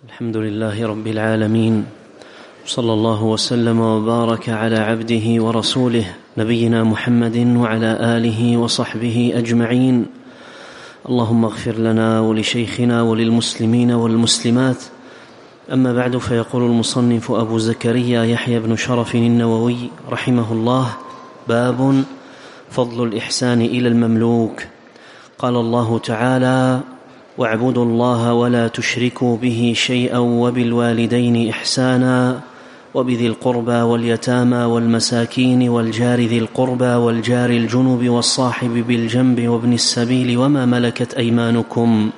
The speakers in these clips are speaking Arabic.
الحمد لله رب العالمين، صلى الله وسلم وبارك على عبده ورسوله نبينا محمد وعلى آله وصحبه أجمعين. اللهم اغفر لنا ولشيخنا وللمسلمين والمسلمات. أما بعد، فيقول المصنف أبو زكريا يحيى بن شرف النووي رحمه الله: باب فضل الإحسان إلى المملوك. قال الله تعالى: واعبدوا الله ولا تشركوا به شيئا وبالوالدين إحسانا وبذي القربى واليتامى والمساكين والجار ذي القربى والجار الجنب والصاحب بالجنب وابن السبيل وما ملكت أيمانكم.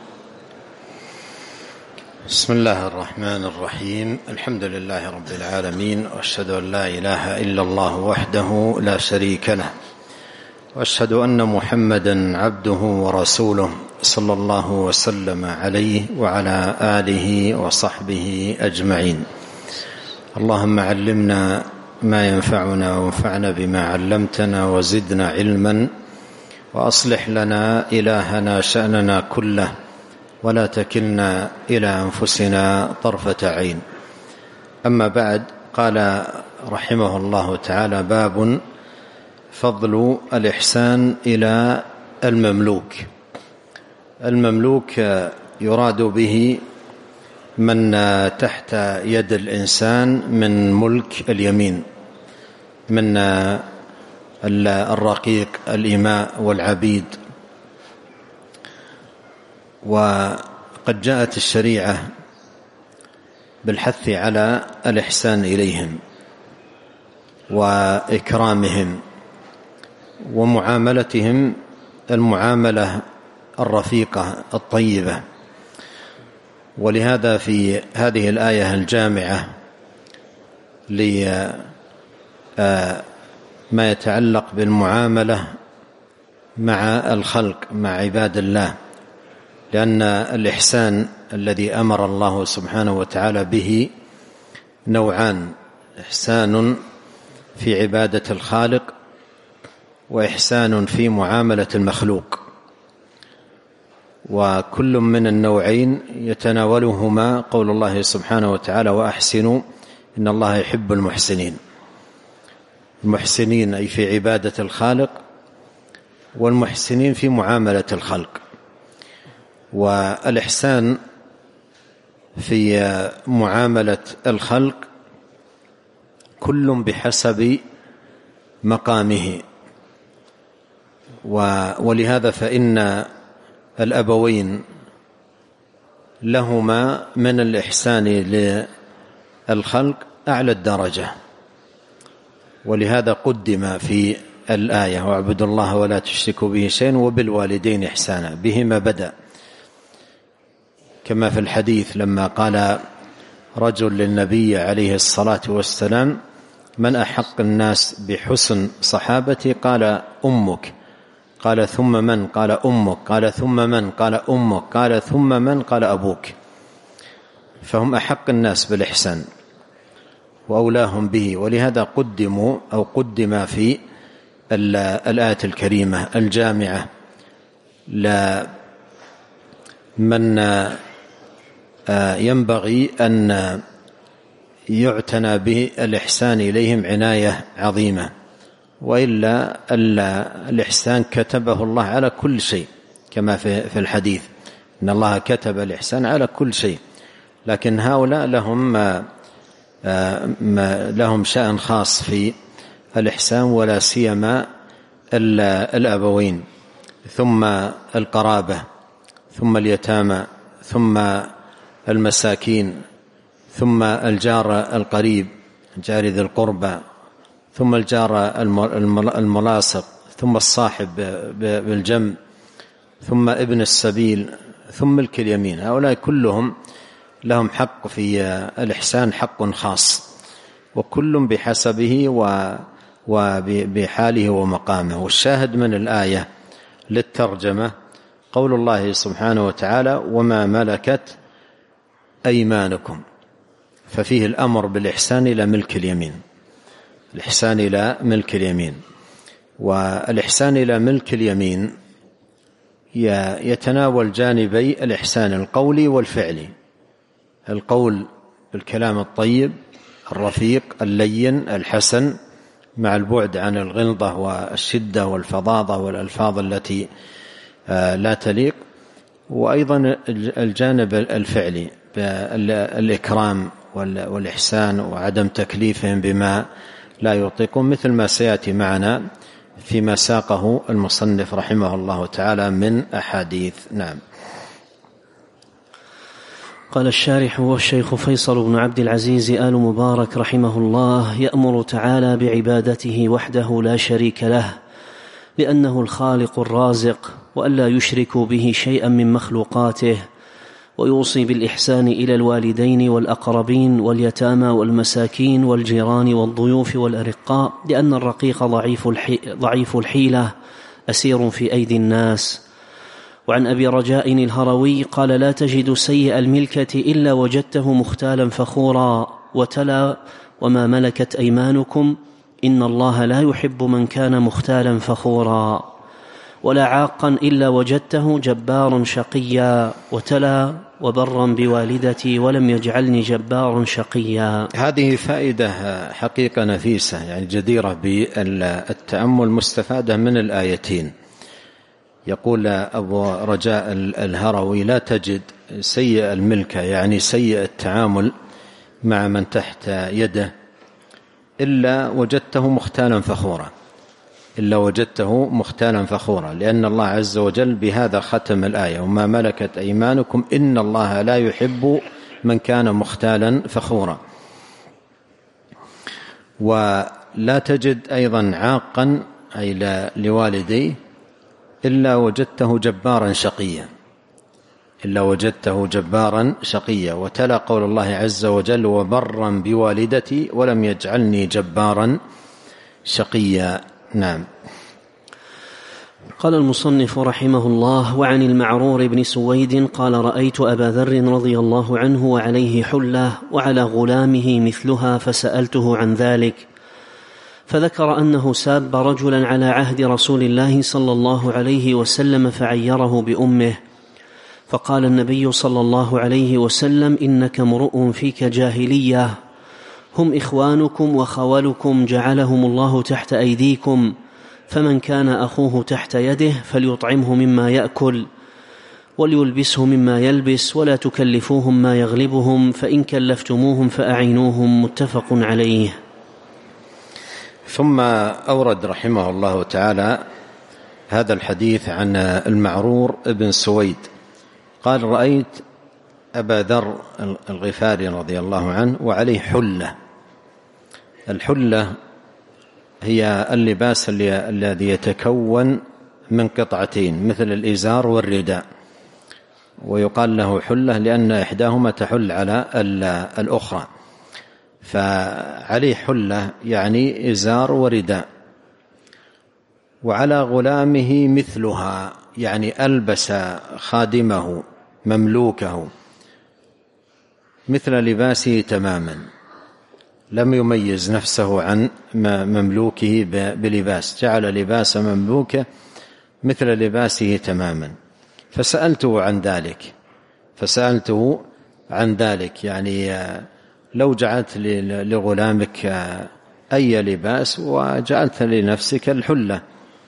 بسم الله الرحمن الرحيم. الحمد لله رب العالمين، وأشهد أن لا إله إلا الله وحده لا شريك له، وأشهد أن محمدا عبده ورسوله صلى الله وسلم عليه وعلى آله وصحبه أجمعين. اللهم علمنا ما ينفعنا وانفعنا بما علمتنا وزدنا علما، وأصلح لنا إلهنا شأننا كله، ولا تكلنا إلى أنفسنا طرفة عين. أما بعد، قال رحمه الله تعالى: باب فضل الإحسان إلى المملوك. المملوك يراد به من تحت يد الإنسان من ملك اليمين، من الرقيق الإماء والعبيد. وقد جاءت الشريعة بالحث على الإحسان إليهم وإكرامهم ومعاملتهم المعاملة الرفيقة الطيبة. ولهذا في هذه الآية الجامعة لما يتعلق بالمعاملة مع الخلق، مع عباد الله، لأن الإحسان الذي أمر الله سبحانه وتعالى به نوعان: إحسان في عبادة الخالق، وإحسان في معاملة المخلوق. وكل من النوعين يتناولهما قول الله سبحانه وتعالى: وأحسنوا إن الله يحب المحسنين. المحسنين أي في عبادة الخالق، والمحسنين في معاملة الخلق. والإحسان في معاملة الخلق كل بحسب مقامه. ولهذا فإن الأبوين لهما من الإحسان للخلق أعلى الدرجة، ولهذا قدم في الآية: واعبدوا الله ولا تشركوا به شيئا وبالوالدين إحسانا. بهما بدأ، كما في الحديث لما قال رجل للنبي عليه الصلاة والسلام: من أحق الناس بحسن صحابتي؟ قال: أمك. قال: ثم من؟ قال: أمك. قال: ثم من؟ قال: أمك. قال: ثم من؟ قال: أبوك. فهم أحق الناس بالإحسان وأولاهم به. ولهذا قدموا أو قدم في الآية الكريمة الجامعة لمن ينبغي أن يعتنى بالإحسان إليهم عناية عظيمة. وإلا الإحسان كتبه الله على كل شيء، كما في الحديث: إن الله كتب الإحسان على كل شيء. لكن هؤلاء لهم شأن خاص في الإحسان، ولا سيما الأبوين، ثم القرابة، ثم اليتامى، ثم المساكين، ثم الجار القريب، جار ذي القربى، ثم الجار الملاصق، ثم الصاحب بالجنب، ثم ابن السبيل، ثم ملك اليمين. هؤلاء كلهم لهم حق في الإحسان، حق خاص، وكل بحسبه وبحاله ومقامه. والشاهد من الآية للترجمة قول الله سبحانه وتعالى: وما ملكت أيمانكم. ففيه الأمر بالإحسان إلى ملك اليمين، الإحسان إلى ملك اليمين. والإحسان إلى ملك اليمين يتناول جانبي الإحسان القولي والفعلي. القول بالكلام الطيب الرفيق اللين الحسن مع البعد عن الغلظة والشدة والفظاظة والألفاظ التي لا تليق، وأيضا الجانب الفعلي بالإكرام والإحسان وعدم تكليفهم بما لا يطيقون، مثل ما سيأتي معنا فيما ساقه المصنف رحمه الله تعالى من أحاديث. نعم. قال الشارح والشيخ فيصل بن عبد العزيز آل مبارك رحمه الله: يأمر تعالى بعبادته وحده لا شريك له، لأنه الخالق الرازق، وألا يشركوا به شيئا من مخلوقاته، ويوصي بالإحسان إلى الوالدين والأقربين واليتامى والمساكين والجيران والضيوف والأرقاء، لأن الرقيق ضعيف الحيلة أسير في أيدي الناس. وعن أبي رجاء الهروي قال: لا تجد سيء الملكة إلا وجدته مختالا فخورا، وتلا: وما ملكت أيمانكم إن الله لا يحب من كان مختالا فخورا. ولا عاقا إلا وجدته جبارا شقيا، وتلا: وبرا بوالدتي ولم يجعلني جبارا شقيا. هذه فائدة حقيقة نفيسة، يعني جديرة بالتأمل، مستفادة من الآيتين. يقول أبو رجاء الهروي: لا تجد سيء الملكة، يعني سيء التعامل مع من تحت يده، إلا وجدته مختالا فخورا، إلا وجدته مختالا فخورا، لأن الله عز وجل بهذا ختم الآية: وما ملكت أيمانكم إن الله لا يحب من كان مختالا فخورا. ولا تجد أيضا عاقا أي لوالديه إلا وجدته جبارا شقيا، إلا وجدته جبارا شقيا. وتلا قول الله عز وجل: وبرا بوالدتي ولم يجعلني جبارا شقيا. نعم. قال المصنف رحمه الله: وعن المعرور بن سويد قال: رأيت أبا ذر رضي الله عنه وعليه حلة وعلى غلامه مثلها، فسألته عن ذلك، فذكر أنه ساب رجلا على عهد رسول الله صلى الله عليه وسلم فعيره بأمه، فقال النبي صلى الله عليه وسلم: إنك امرؤ فيك جاهلية، هم إخوانكم وخولكم جعلهم الله تحت أيديكم، فمن كان أخوه تحت يده فليطعمه مما يأكل وليلبسه مما يلبس، ولا تكلفوهم ما يغلبهم، فإن كلفتموهم فأعينوهم. متفق عليه. ثم أورد رحمه الله تعالى هذا الحديث عن المعرور بن سويد قال: رأيت أبا ذر الغفاري رضي الله عنه وعليه حلة. الحلة هي اللباس الذي يتكون من قطعتين مثل الإزار والرداء، ويقال له حلة لأن إحداهما تحل على الأخرى، فعليه حلة يعني إزار ورداء. وعلى غلامه مثلها، يعني ألبس خادمه مملوكه مثل لباسه تماما، لم يميز نفسه عن مملوكه بلباس، جعل لباس مملوكه مثل لباسه تماما. فسألته عن ذلك، يعني لو جعلت لغلامك أي لباس وجعلت لنفسك الحلة.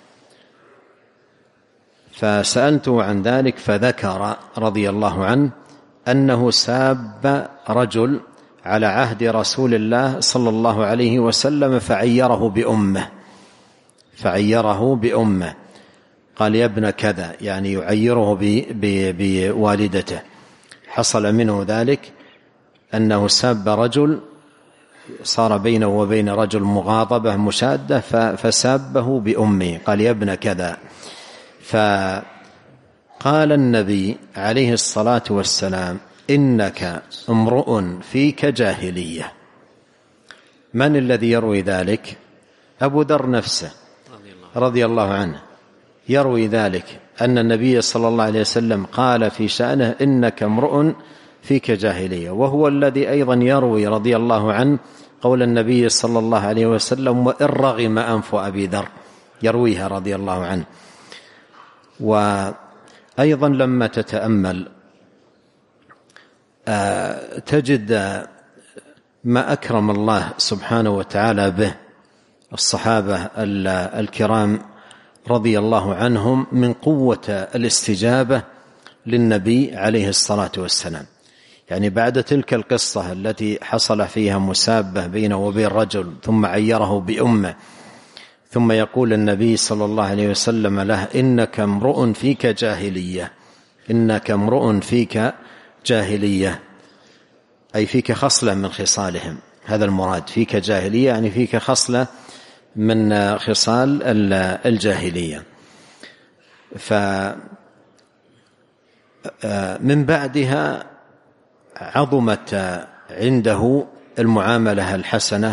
فسألته عن ذلك فذكر رضي الله عنه أنه ساب رجل على عهد رسول الله صلى الله عليه وسلم فعيره بأمه، قال: يا ابن كذا، يعني يعيره بوالدته. حصل منه ذلك أنه ساب رجل، صار بينه وبين رجل مغاضبة مشادة، فسابه بأمه، قال: يا ابن كذا. فقال النبي عليه الصلاة والسلام: إنك امرؤ فيك جاهلية. من الذي يروي ذلك؟ أبو ذر نفسه رضي الله عنه يروي ذلك، أن النبي صلى الله عليه وسلم قال في شأنه: إنك امرؤ فيك جاهلية. وهو الذي أيضا يروي رضي الله عنه قول النبي صلى الله عليه وسلم: وإن رغم أنف أبي ذر، يرويها رضي الله عنه. وأيضا لما تتأمل تجد ما أكرم الله سبحانه وتعالى به الصحابة الكرام رضي الله عنهم من قوة الاستجابة للنبي عليه الصلاة والسلام. يعني بعد تلك القصة التي حصل فيها مسابة بينه وبين رجل ثم عيره بأمه، ثم يقول النبي صلى الله عليه وسلم له: إنك امرؤ فيك جاهلية، إنك امرؤ فيك جاهلية، أي فيك خصلة من خصالهم، هذا المراد، فيك جاهلية يعني فيك خصلة من خصال الجاهلية. فمن بعدها عظمت عنده المعاملة الحسنة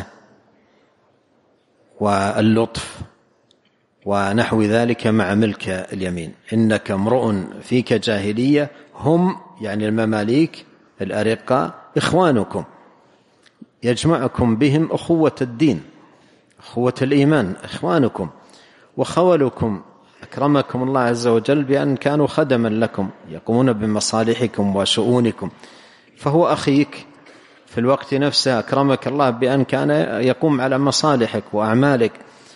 واللطف ونحو ذلك مع ملك اليمين. إنك امرؤ فيك جاهلية، هم يعني المماليك الأرقاء إخوانكم، يجمعكم بهم أخوة الدين، أخوة الإيمان، إخوانكم وخولكم، أكرمكم الله عز وجل بأن كانوا خدما لكم يقومون بمصالحكم وشؤونكم، فهو أخيك في الوقت نفسه، أكرمك الله بأن كان يقوم على مصالحك وأعمالك،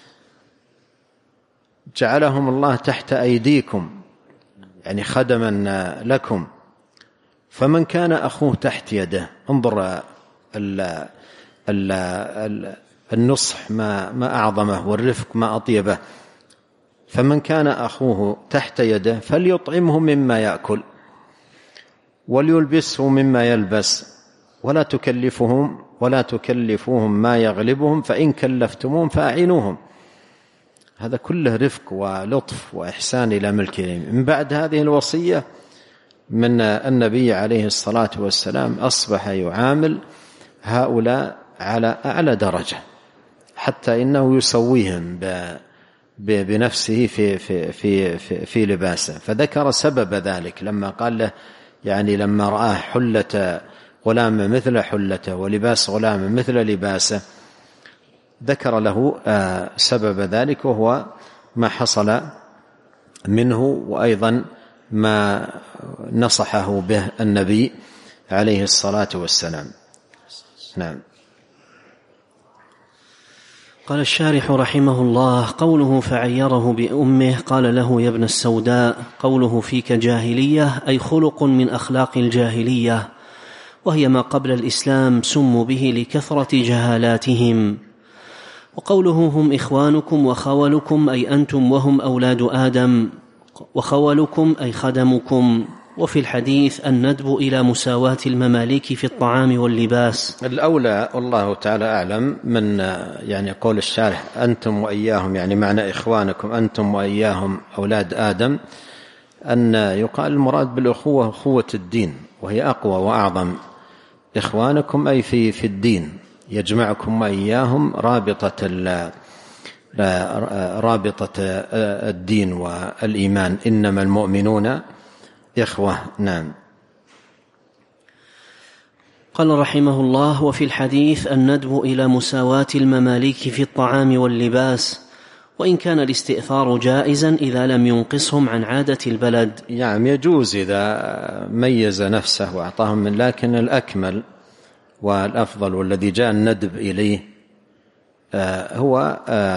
جعلهم الله تحت أيديكم يعني خدما لكم. فمن كان أخوه تحت يده، انظر النصح ما أعظمه والرفق ما أطيبه. فمن كان أخوه تحت يده فليطعمه مما يأكل وليلبسه مما يلبس، ولا تكلفوهم ما يغلبهم، فإن كلفتموهم فأعينوهم. هذا كله رفق ولطف وإحسان إلى ملك اليمين. من بعد هذه الوصية من النبي عليه الصلاة والسلام أصبح يعامل هؤلاء على أعلى درجة، حتى إنه يسويهم بنفسه في لباسه. فذكر سبب ذلك لما قال له، يعني لما رآه حلة غلام مثل حلته ولباس غلام مثل لباسه، ذكر له سبب ذلك، وهو ما حصل منه، وأيضا ما نصحه به النبي عليه الصلاة والسلام. نعم. قال الشارح رحمه الله: قوله فعيره بأمه قال له: يا ابن السوداء، قوله فيك جاهلية أي خلق من أخلاق الجاهلية، وهي ما قبل الإسلام سموا به لكثرة جهالاتهم. وقوله هم إخوانكم وخولكم أي أنتم وهم أولاد آدم، وخولكم أي خدمكم. وفي الحديث الندب إلى مساواة المماليك في الطعام واللباس. الأولى والله تعالى أعلم من يعني قول الشارح أنتم وإياهم، يعني معنى إخوانكم أنتم وإياهم أولاد آدم، أن يقال المراد بالأخوة أخوة الدين، وهي أقوى وأعظم. إخوانكم أي في الدين، يجمعكم وإياهم رابطة الدين والإيمان، إنما المؤمنون إخوة. نعم. قال رحمه الله: وفي الحديث الندب إلى مساواة المماليك في الطعام واللباس، وإن كان الاستئثار جائزا إذا لم ينقصهم عن عادة البلد. يعني يجوز إذا ميز نفسه وأعطاهم من، لكن الأكمل والأفضل والذي جاء الندب إليه هو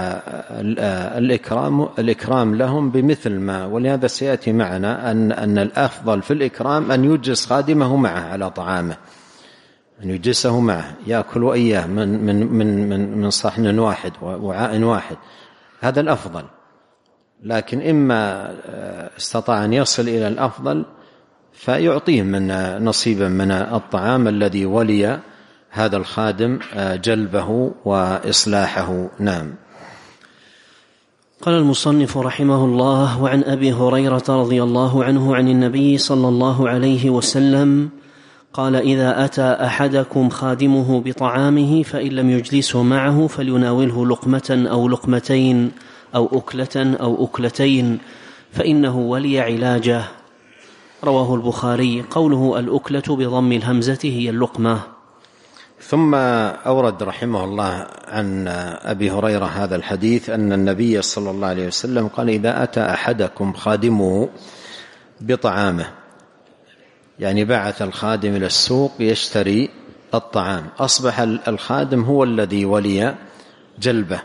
الإكرام لهم بمثل ما، ولهذا سيأتي معنا أن الأفضل في الإكرام أن يجلس خادمه معه على طعامه، أن يجلسه معه يأكل وإياه من صحن واحد ووعاء واحد، هذا الأفضل. لكن إما استطاع أن يصل إلى الأفضل فيعطيه من نصيبا من الطعام الذي ولي هذا الخادم جلبه وإصلاحه. نعم. قال المصنف رحمه الله: وعن أبي هريرة رضي الله عنه عن النبي صلى الله عليه وسلم قال: إذا أتى أحدكم خادمه بطعامه فإن لم يجلسه معه فليناوله لقمة أو لقمتين أو أكلة أو أكلتين، فإنه ولي علاجه. رواه البخاري. قوله الأكلة بضم الهمزة هي اللقمة. ثم أورد رحمه الله عن أبي هريرة هذا الحديث أن النبي صلى الله عليه وسلم قال: إذا أتى أحدكم خادمه بطعامه، يعني بعث الخادم إلى السوق يشتري الطعام، أصبح الخادم هو الذي ولي جلبه.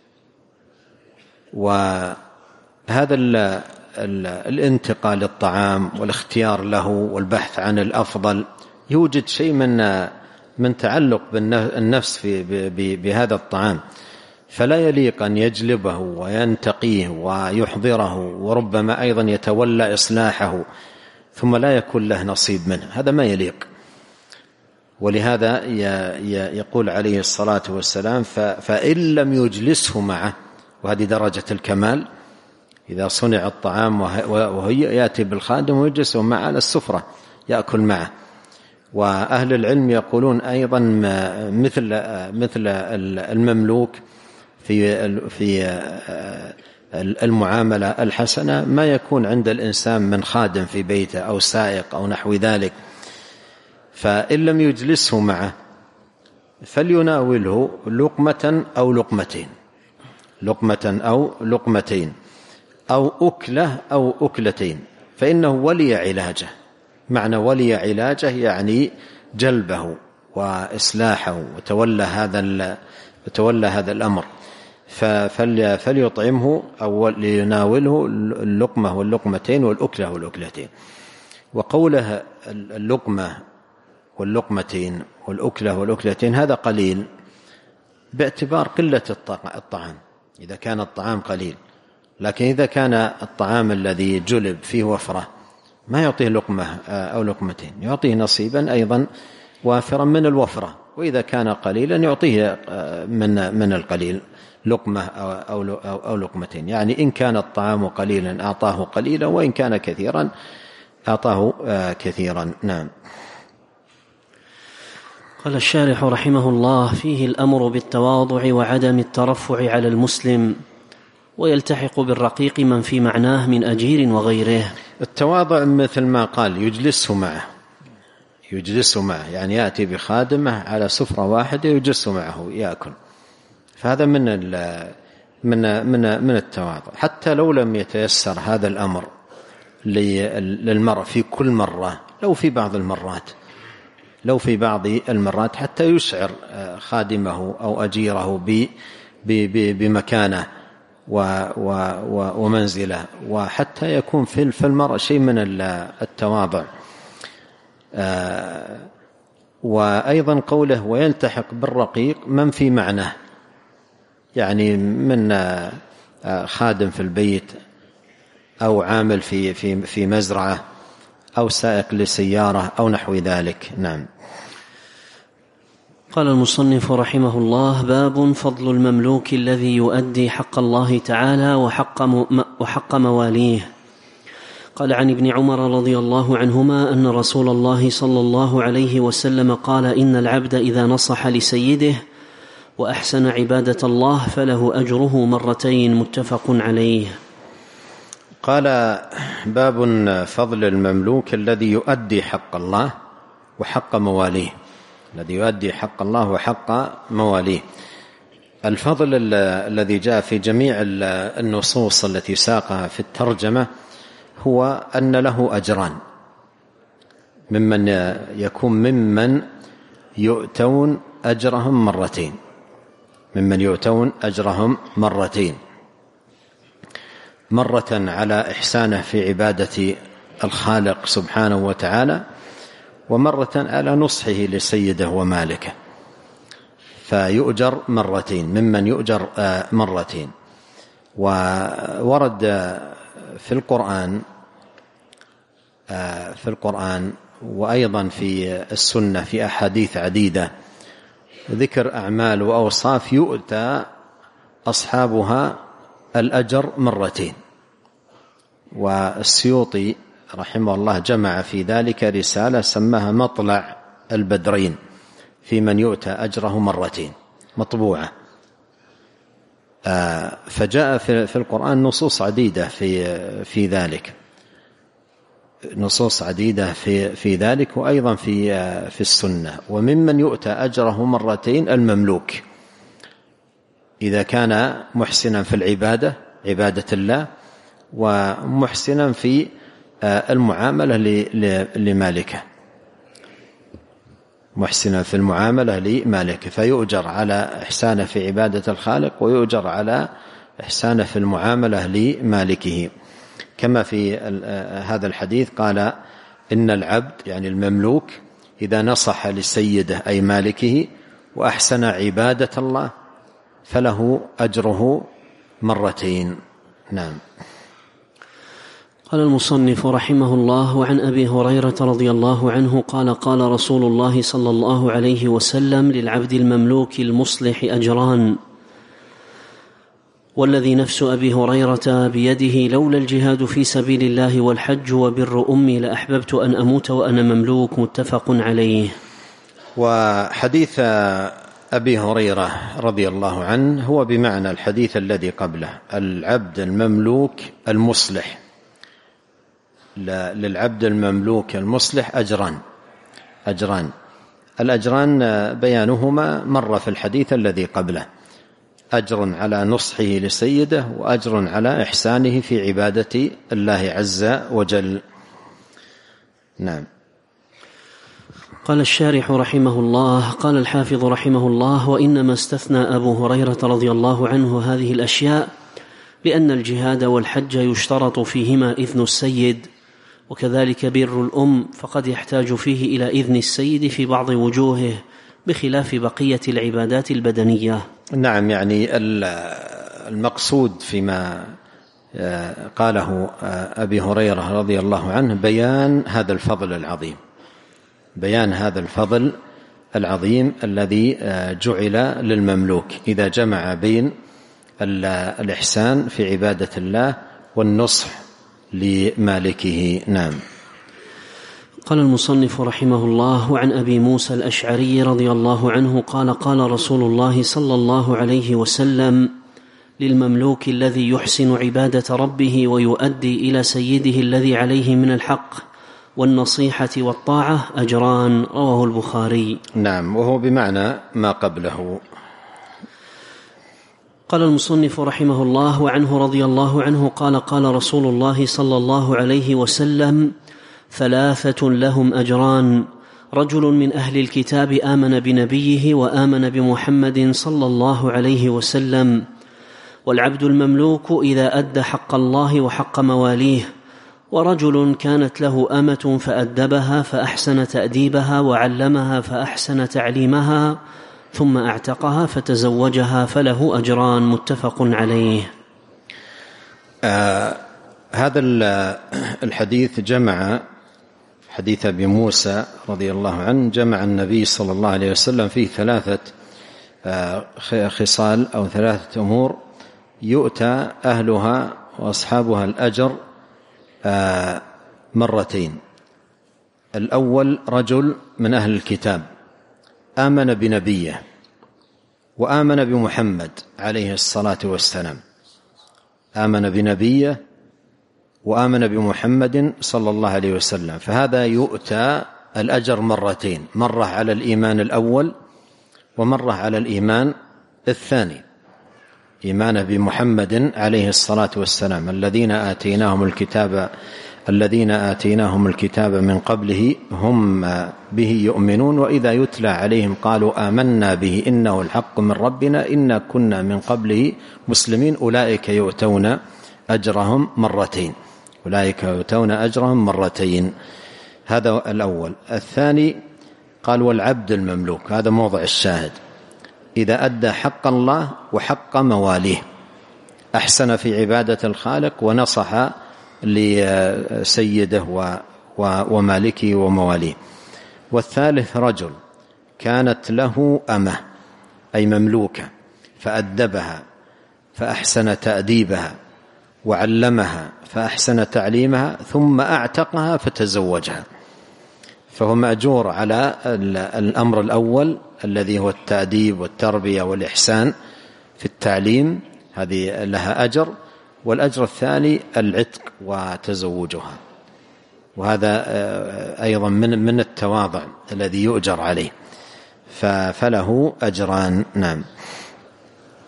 وهذا الانتقال للطعام والاختيار له والبحث عن الأفضل يوجد شيء من تعلق بالنفس بهذا الطعام، فلا يليق أن يجلبه وينتقيه ويحضره وربما أيضا يتولى إصلاحه ثم لا يكون له نصيب منه، هذا ما يليق. ولهذا يقول عليه الصلاة والسلام: فإن لم يجلسه معه، وهذه درجة الكمال، إذا صنع الطعام وهي يأتي بالخادم ويجلسه معه على السفرة يأكل معه. وأهل العلم يقولون أيضا مثل المملوك في المعاملة الحسنة ما يكون عند الإنسان من خادم في بيته أو سائق أو نحو ذلك، فإن لم يجلسه معه فليناوله لقمة أو لقمتين، لقمة أو لقمتين، أو أكلة أو أكلتين، فإنه ولي علاجه. معنى ولي علاجه يعني جلبه وإصلاحه وتولى هذا الأمر، فليطعمه أو ليناوله اللقمة واللقمتين والأكلة والأكلتين. وقوله اللقمة واللقمتين والأكلة والأكلتين هذا قليل باعتبار قلة الطعام، إذا كان الطعام قليل، لكن إذا كان الطعام الذي جلب فيه وفرة ما يعطيه لقمة أو لقمتين، يعطيه نصيبا أيضا وافرا من الوفرة، وإذا كان قليلا يعطيه من القليل لقمة أو لقمتين. يعني إن كان الطعام قليلا أعطاه قليلا، وإن كان كثيرا أعطاه كثيرا. نعم. قال الشارح رحمه الله: فيه الأمر بالتواضع وعدم الترفع على المسلم، ويلتحق بالرقيق من في معناه من أجير وغيره. التواضع مثل ما قال يجلسه معه، يعني يأتي بخادمه على سفرة واحدة يجلسه معه يأكل، فهذا من التواضع. حتى لو لم يتيسر هذا الأمر للمرء في كل مرة، لو في بعض المرات حتى يشعر خادمه أو أجيره بمكانه ومنزله، وحتى يكون في المرء شيء من التواضع. وأيضا قوله: ويلتحق بالرقيق من في معناه، يعني من خادم في البيت أو عامل في مزرعة أو سائق لسيارة أو نحو ذلك. نعم. قال المصنف رحمه الله: باب فضل المملوك الذي يؤدي حق الله تعالى وحق مواليه. قال: عن ابن عمر رضي الله عنهما أن رسول الله صلى الله عليه وسلم قال: إن العبد إذا نصح لسيده وأحسن عبادة الله فله أجره مرتين. متفق عليه. قال: باب فضل المملوك الذي يؤدي حق الله وحق مواليه، الذي يؤدي حق الله وحق مواليه. الفضل الذي جاء في جميع النصوص التي ساقها في الترجمة هو أن له أجران، ممن يؤتون أجرهم مرتين، مرة على إحسانه في عبادة الخالق سبحانه وتعالى، ومرة على نصحه لسيده ومالكه، فيؤجر مرتين، ممن يؤجر مرتين. وورد في القرآن وأيضا في السنة في أحاديث عديدة ذكر أعمال وأوصاف يؤتى أصحابها الأجر مرتين. والسيوطي رحمه الله جمع في ذلك رسالة سماها مطلع البدرين في من يؤتى أجره مرتين، مطبوعة. فجاء في القرآن نصوص عديدة في ذلك، نصوص عديدة في ذلك، وأيضا في السنة. وممن يؤتى أجره مرتين المملوك إذا كان محسنا في عبادة الله، ومحسنا في المعاملة لمالكه، محسنا في المعاملة لمالكه، فيؤجر على إحسانه في عبادة الخالق ويؤجر على إحسانه في المعاملة لمالكه. كما في هذا الحديث قال إن العبد يعني المملوك إذا نصح لسيده أي مالكه وأحسن عبادة الله فله أجره مرتين. نعم. قال المصنف رحمه الله: وعن أبي هريرة رضي الله عنه قال: قال رسول الله صلى الله عليه وسلم: للعبد المملوك المصلح أجران، والذي نفس أبي هريرة بيده لولا الجهاد في سبيل الله والحج وبر أمي لأحببت أن أموت وأنا مملوك. متفق عليه. وحديث أبي هريرة رضي الله عنه هو بمعنى الحديث الذي قبله: العبد المملوك المصلح، للعبد المملوك المصلح أجران. الأجران بيانهما مر في الحديث الذي قبله: أجر على نصحه لسيده وأجر على إحسانه في عبادة الله عز وجل. نعم. قال الشارح رحمه الله: قال الحافظ رحمه الله: وإنما استثنى أبو هريرة رضي الله عنه هذه الأشياء لأن الجهاد والحج يشترط فيهما إذن السيد، وكذلك بر الأم فقد يحتاج فيه إلى إذن السيد في بعض وجوهه بخلاف بقية العبادات البدنية. نعم، يعني المقصود فيما قاله أبي هريرة رضي الله عنه بيان هذا الفضل العظيم الذي جعل للمملوك إذا جمع بين الإحسان في عبادة الله والنصح لمالكه. نعم. قال المصنف رحمه الله: وعن أبي موسى الأشعري رضي الله عنه قال: قال رسول الله صلى الله عليه وسلم: للمملوك الذي يحسن عبادة ربه ويؤدي إلى سيده الذي عليه من الحق والنصيحة والطاعة أجران. رواه البخاري. نعم، وهو بمعنى ما قبله. قال المصنف رحمه الله: وعنه رضي الله عنه قال: قال رسول الله صلى الله عليه وسلم: ثلاثة لهم أجران: رجل من أهل الكتاب آمن بنبيه وآمن بمحمد صلى الله عليه وسلم، والعبد المملوك إذا أدى حق الله وحق مواليه، ورجل كانت له أمة فأدبها فأحسن تأديبها وعلمها فأحسن تعليمها ثم أعتقها فتزوجها فله أجران. متفق عليه. هذا الحديث جمع حديث أبي موسى رضي الله عنه، جمع النبي صلى الله عليه وسلم فيه ثلاثة خصال أو ثلاثة أمور يؤتى أهلها وأصحابها الأجر مرتين. الأول: رجل من أهل الكتاب آمن بنبيه وآمن بمحمد عليه الصلاة والسلام، آمن بنبيه وآمن بمحمد صلى الله عليه وسلم، فهذا يؤتى الأجر مرتين، مرة على الإيمان الأول ومرة على الإيمان الثاني، إيمانه بمحمد عليه الصلاة والسلام الذين آتيناهم الكتاب من قبله هم به يؤمنون وإذا يتلى عليهم قالوا آمنا به إنه الحق من ربنا إنا كنا من قبله مسلمين أولئك يؤتون أجرهم مرتين. هذا الأول. الثاني قال: والعبد المملوك، هذا موضع الشاهد، إذا أدى حق الله وحق مواليه، أحسن في عبادة الخالق ونصح لسيده ومالكه ومواليه. والثالث: رجل كانت له أمة أي مملوكة فأدبها فأحسن تأديبها وعلمها فأحسن تعليمها ثم أعتقها فتزوجها، فهو مأجور على الأمر الأول الذي هو التأديب والتربية والإحسان في التعليم، هذه لها أجر، والأجر الثاني العتق وتزوجها، وهذا أيضا من التواضع الذي يؤجر عليه، فله أجران. نعم.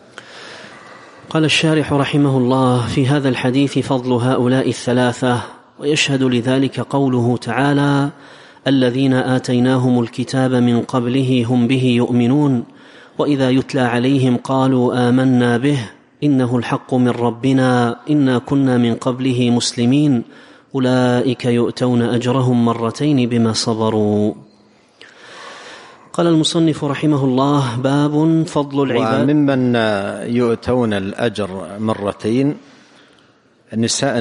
قال الشارح رحمه الله: في هذا الحديث فضل هؤلاء الثلاثة: ويشهد لذلك قوله تعالى: الذين آتيناهم الكتاب من قبله هم به يؤمنون وإذا يتلى عليهم قالوا آمنا به إنه الحق من ربنا إنا كنا من قبله مسلمين أولئك يؤتون أجرهم مرتين بما صبروا. قال المصنف رحمه الله: باب فضل العباد. وممن يؤتون الأجر مرتين نساء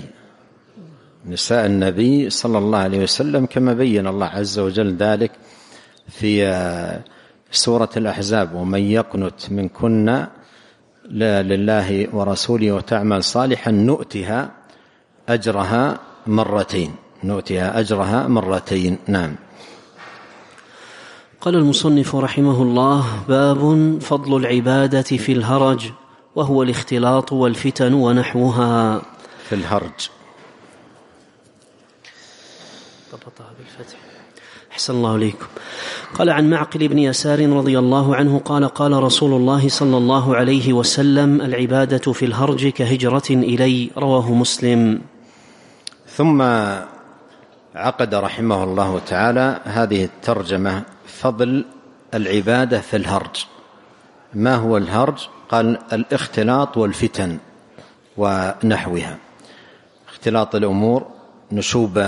النبي صلى الله عليه وسلم، كما بين الله عز وجل ذلك في سورة الأحزاب: ومن يقنت منكن لله ورسوله وتعمل صالحا نؤتها أجرها مرتين. نعم. قال المصنف رحمه الله: باب فضل العبادة في الهرج، وهو الاختلاط والفتن ونحوها. في الهرج ضبطها بالفتح. أحسن الله إليكم. قال: عن معقل بن يسار رضي الله عنه قال: قال رسول الله صلى الله عليه وسلم: العبادة في الهرج كهجرة إلي. رواه مسلم. ثم عقد رحمه الله تعالى هذه الترجمة: فضل العبادة في الهرج. ما هو الهرج؟ قال: الاختلاط والفتن ونحوها. اختلاط الأمور، نشوب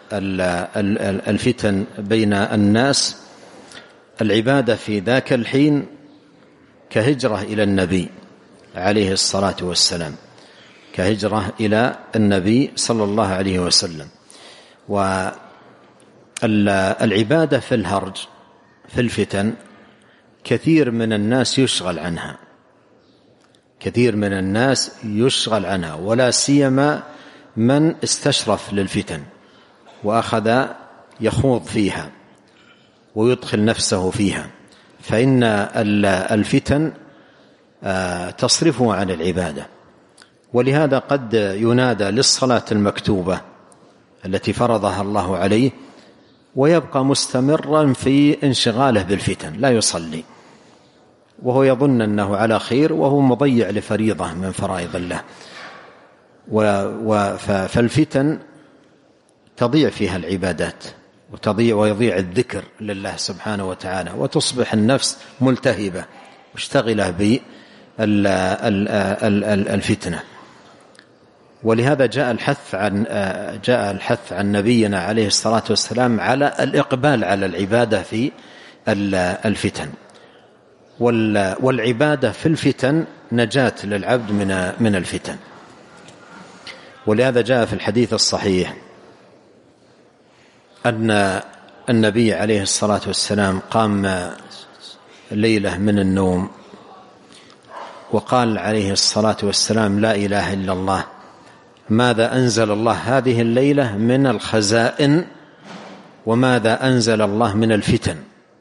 الفتن بين الناس. العبادة في ذاك الحين كهجرة إلى النبي عليه الصلاة والسلام، كهجرة إلى النبي صلى الله عليه وسلم. والعبادة في الهرج، في الفتن، كثير من الناس يشغل عنها، ولا سيما من استشرف للفتن وأخذ يخوض فيها ويدخل نفسه فيها، فإن الفتن تصرفه عن العبادة. ولهذا قد ينادى للصلاة المكتوبة التي فرضها الله عليه ويبقى مستمرا في انشغاله بالفتن، لا يصلي وهو يظن أنه على خير وهو مضيع لفريضة من فرائض الله. فالفتن تضيع فيها العبادات ويضيع الذكر لله سبحانه وتعالى، وتصبح النفس ملتهبة مشتغلة بالفتنة. ولهذا جاء الحث عن نبينا عليه الصلاة والسلام على الإقبال على العبادة في الفتن. والعبادة في الفتن نجاة للعبد من الفتن. ولهذا جاء في الحديث الصحيح أن النبي عليه الصلاة والسلام قام ليلة من النوم وقال عليه الصلاة والسلام: لا إله إلا الله، ماذا أنزل الله هذه الليلة من الخزائن وماذا أنزل الله من الفتن؟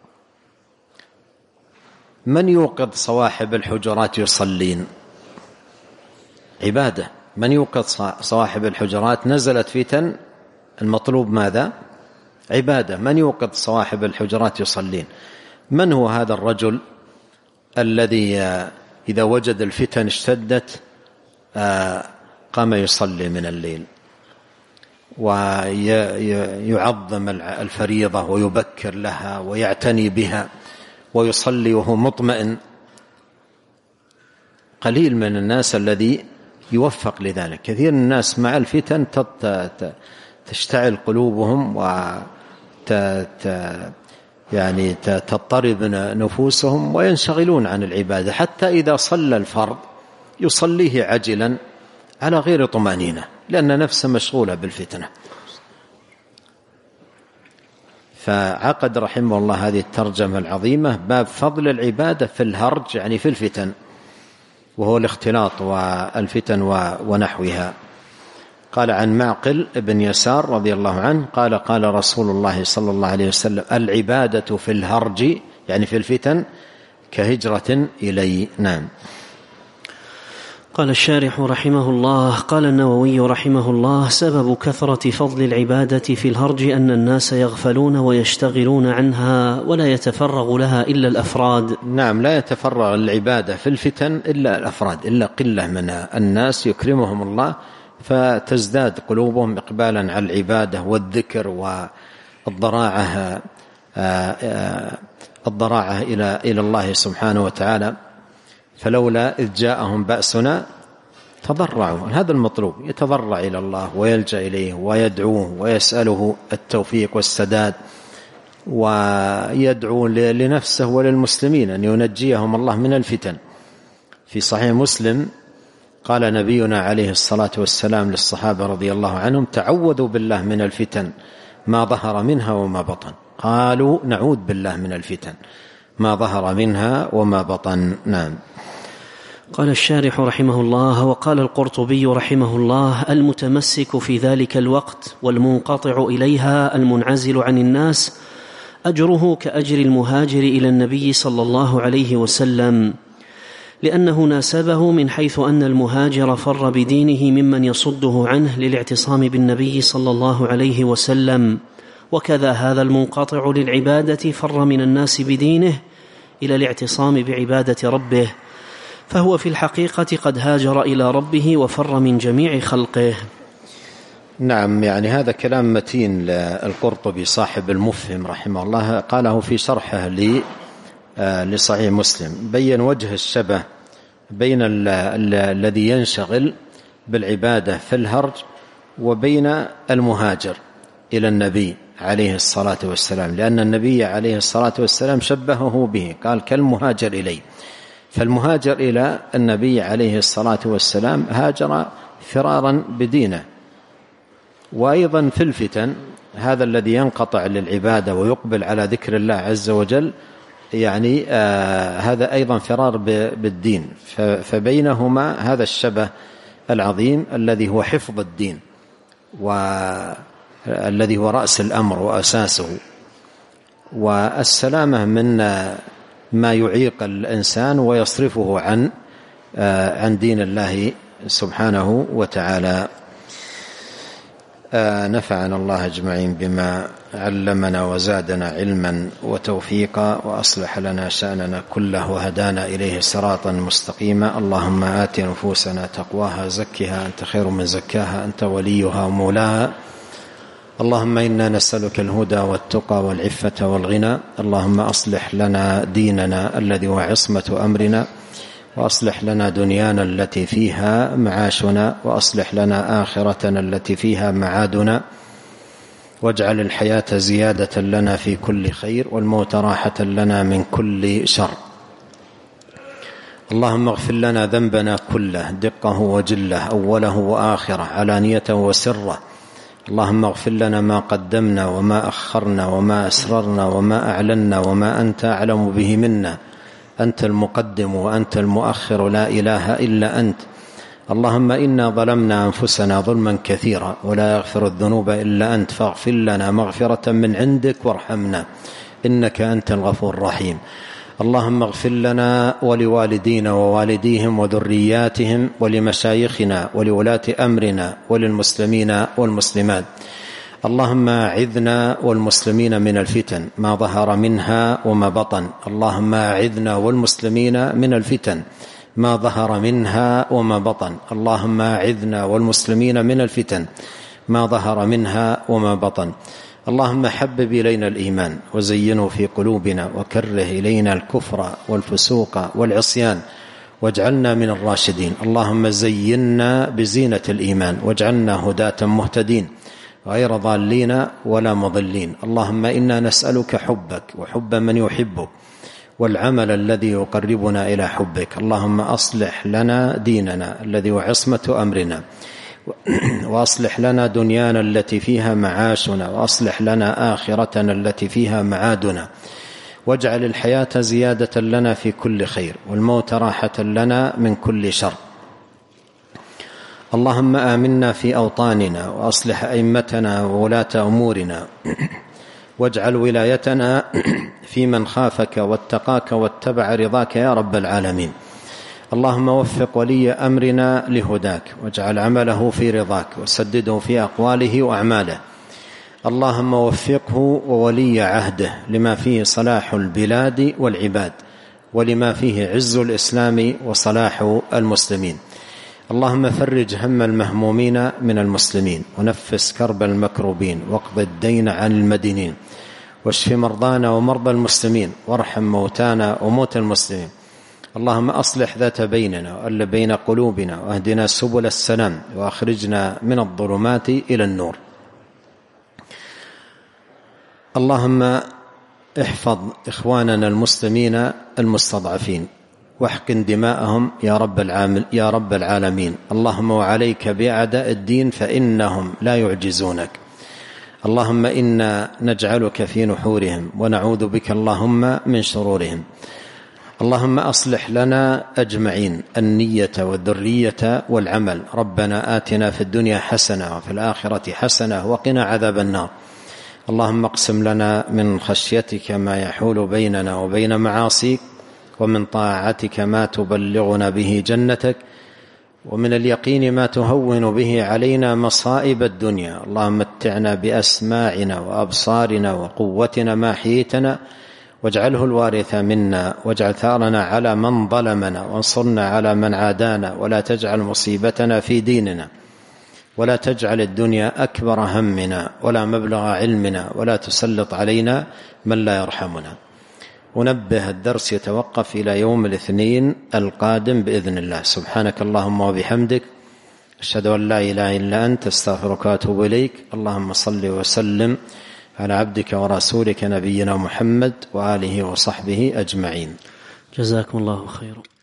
من يوقظ صواحب الحجرات يصلين؟ عبادة. من يوقظ صواحب الحجرات؟ نزلت فتن، المطلوب ماذا؟ عبادة. من يوقظ صواحب الحجرات يصلين؟ من هو هذا الرجل الذي إذا وجد الفتن اشتدت قام يصلي من الليل ويعظم الفريضة ويبكر لها ويعتني بها ويصلي وهو مطمئن؟ قليل من الناس الذي يوفق لذلك. كثير من الناس مع الفتن تشتعل قلوبهم يعني تضطرب نفوسهم وينشغلون عن العبادة، حتى إذا صلى الفرض يصليه عجلا على غير طمأنينة لأن نفسه مشغولة بالفتنة. فعقد رحمه الله هذه الترجمة العظيمة: باب فضل العبادة في الهرج، يعني في الفتن، وهو الاختلاط والفتن ونحوها. قال: عن معقل بن يسار رضي الله عنه قال: قال رسول الله صلى الله عليه وسلم: العبادة في الهرج، يعني في الفتن، كهجرة إلي. نعم. قال الشارح رحمه الله: قال النووي رحمه الله: سبب كثرة فضل العبادة في الهرج أن الناس يغفلون ويشتغلون عنها ولا يتفرغ لها إلا الأفراد. نعم، لا يتفرغ العبادة في الفتن إلا الأفراد، إلا قلة من الناس يكرمهم الله فتزداد قلوبهم إقبالا على العبادة والذكر والضراعة إلى الله سبحانه وتعالى. فلولا إذ جاءهم بأسنا تضرعوا. هذا المطلوب، يتضرع إلى الله ويلجأ إليه ويدعوه ويسأله التوفيق والسداد، ويدعو لنفسه وللمسلمين أن ينجيهم الله من الفتن. في صحيح مسلم قال نبينا عليه الصلاة والسلام للصحابة رضي الله عنهم: تعوذوا بالله من الفتن ما ظهر منها وما بطن. قالوا: نعوذ بالله من الفتن ما ظهر منها وما بطن. نعم. قال الشارح رحمه الله: وقال القرطبي رحمه الله: المتمسك في ذلك الوقت والمنقطع إليها المنعزل عن الناس أجره كأجر المهاجر إلى النبي صلى الله عليه وسلم، لأنه ناسبه من حيث أن المهاجر فر بدينه ممن يصده عنه للاعتصام بالنبي صلى الله عليه وسلم، وكذا هذا المنقطع للعبادة فر من الناس بدينه إلى الاعتصام بعبادة ربه، فهو في الحقيقة قد هاجر إلى ربه وفر من جميع خلقه. نعم، يعني هذا كلام متين للقرطبي صاحب المفهم رحمه الله، قاله في شرحه لصحيح مسلم، بين وجه الشبه بين الذي ينشغل بالعبادة في الهرج وبين المهاجر إلى النبي عليه الصلاة والسلام، لأن النبي عليه الصلاة والسلام شبهه به، قال: كالمهاجر إليه. فالمهاجر إلى النبي عليه الصلاة والسلام هاجر فرارا بدينه. وأيضا في الفتن هذا الذي ينقطع للعبادة ويقبل على ذكر الله عز وجل، يعني هذا أيضا فرار بالدين. فبينهما هذا الشبه العظيم الذي هو حفظ الدين والذي هو رأس الأمر وأساسه، والسلامة من ما يعيق الإنسان ويصرفه عن دين الله سبحانه وتعالى. نفعنا الله أجمعين بما علمنا وزادنا علما وتوفيقا، وأصلح لنا شأننا كله وهدانا إليه صراطا مستقيما. اللهم آت نفوسنا تقواها زكها أنت خير من زكاها أنت وليها ومولاها. اللهم إنا نسألك الهدى والتقى والعفة والغنى. اللهم أصلح لنا ديننا الذي هو عصمة أمرنا، وأصلح لنا دنيانا التي فيها معاشنا، وأصلح لنا آخرتنا التي فيها معادنا، واجعل الحياة زيادة لنا في كل خير والموت راحة لنا من كل شر. اللهم اغفر لنا ذنبنا كله دقه وجله، أوله وآخره، علانيته وسره. اللهم اغفر لنا ما قدمنا وما أخرنا وما أسررنا وما أعلنا وما أنت أعلم به منا. أنت المقدم وأنت المؤخر، لا إله إلا أنت. اللهم إنا ظلمنا أنفسنا ظلما كثيرا ولا يغفر الذنوب إلا أنت، فاغفر لنا مغفرة من عندك وارحمنا إنك أنت الغفور الرحيم. اللهم اغفر لنا ولوالدينا ووالديهم وذرياتهم ولمشايخنا ولولاة أمرنا وللمسلمين والمسلمات. اللهم أعذنا والمسلمين من الفتن ما ظهر منها وما بطن. اللهم أعذنا والمسلمين من الفتن ما ظهر منها وما بطن. اللهم أعذنا والمسلمين من الفتن ما ظهر منها وما بطن. اللهم حبب إلينا الإيمان وزينه في قلوبنا، وكره إلينا الكفر والفسوق والعصيان واجعلنا من الراشدين. اللهم زينا بزينة الإيمان واجعلنا هداة مهتدين غير ضالين ولا مضلين. اللهم إنا نسألك حبك وحب من يحبك والعمل الذي يقربنا إلى حبك. اللهم أصلح لنا ديننا الذي هو عصمة أمرنا، وأصلح لنا دنيانا التي فيها معاشنا، وأصلح لنا آخرتنا التي فيها معادنا، واجعل الحياة زيادة لنا في كل خير والموت راحة لنا من كل شر. اللهم آمنا في أوطاننا وأصلح أئمتنا وولاة أمورنا، واجعل ولايتنا في من خافك واتقاك واتبع رضاك يا رب العالمين. اللهم وفق ولي أمرنا لهداك، واجعل عمله في رضاك، وسدده في أقواله وأعماله. اللهم وفقه وولي عهده لما فيه صلاح البلاد والعباد، ولما فيه عز الإسلام وصلاح المسلمين. اللهم فرج هم المهمومين من المسلمين، ونفس كرب المكروبين، واقض الدين عن المدينين، واشف مرضانا ومرضى المسلمين، وارحم موتانا وموتى المسلمين. اللهم أصلح ذات بيننا، وألف بين قلوبنا، واهدنا سبل السلام، وأخرجنا من الظلمات إلى النور. اللهم احفظ إخواننا المسلمين المستضعفين، واحقن دماءهم يا رب العالمين. اللهم وعليك بأعداء الدين فإنهم لا يعجزونك. اللهم إنا نجعلك في نحورهم، ونعوذ بك اللهم من شرورهم. اللهم أصلح لنا أجمعين النية والذرية والعمل. ربنا آتنا في الدنيا حسنة وفي الآخرة حسنة وقنا عذاب النار. اللهم اقسم لنا من خشيتك ما يحول بيننا وبين معاصيك، ومن طاعتك ما تبلغنا به جنتك، ومن اليقين ما تهون به علينا مصائب الدنيا. اللهم متعنا بأسماعنا وأبصارنا وقوتنا ما حييتنا، واجعله الوارث منا، واجعل ثارنا على من ظلمنا، وانصرنا على من عادانا، ولا تجعل مصيبتنا في ديننا، ولا تجعل الدنيا أكبر همنا ولا مبلغ علمنا، ولا تسلط علينا من لا يرحمنا. ونبه الدرس يتوقف إلى يوم الاثنين القادم بإذن الله. سبحانك اللهم وبحمدك، أشهد أن لا إله إلا أنت، استغفرك وأتوب إليك. اللهم صل وسلم على عبدك ورسولك نبينا محمد وآله وصحبه أجمعين. جزاكم الله خيرا.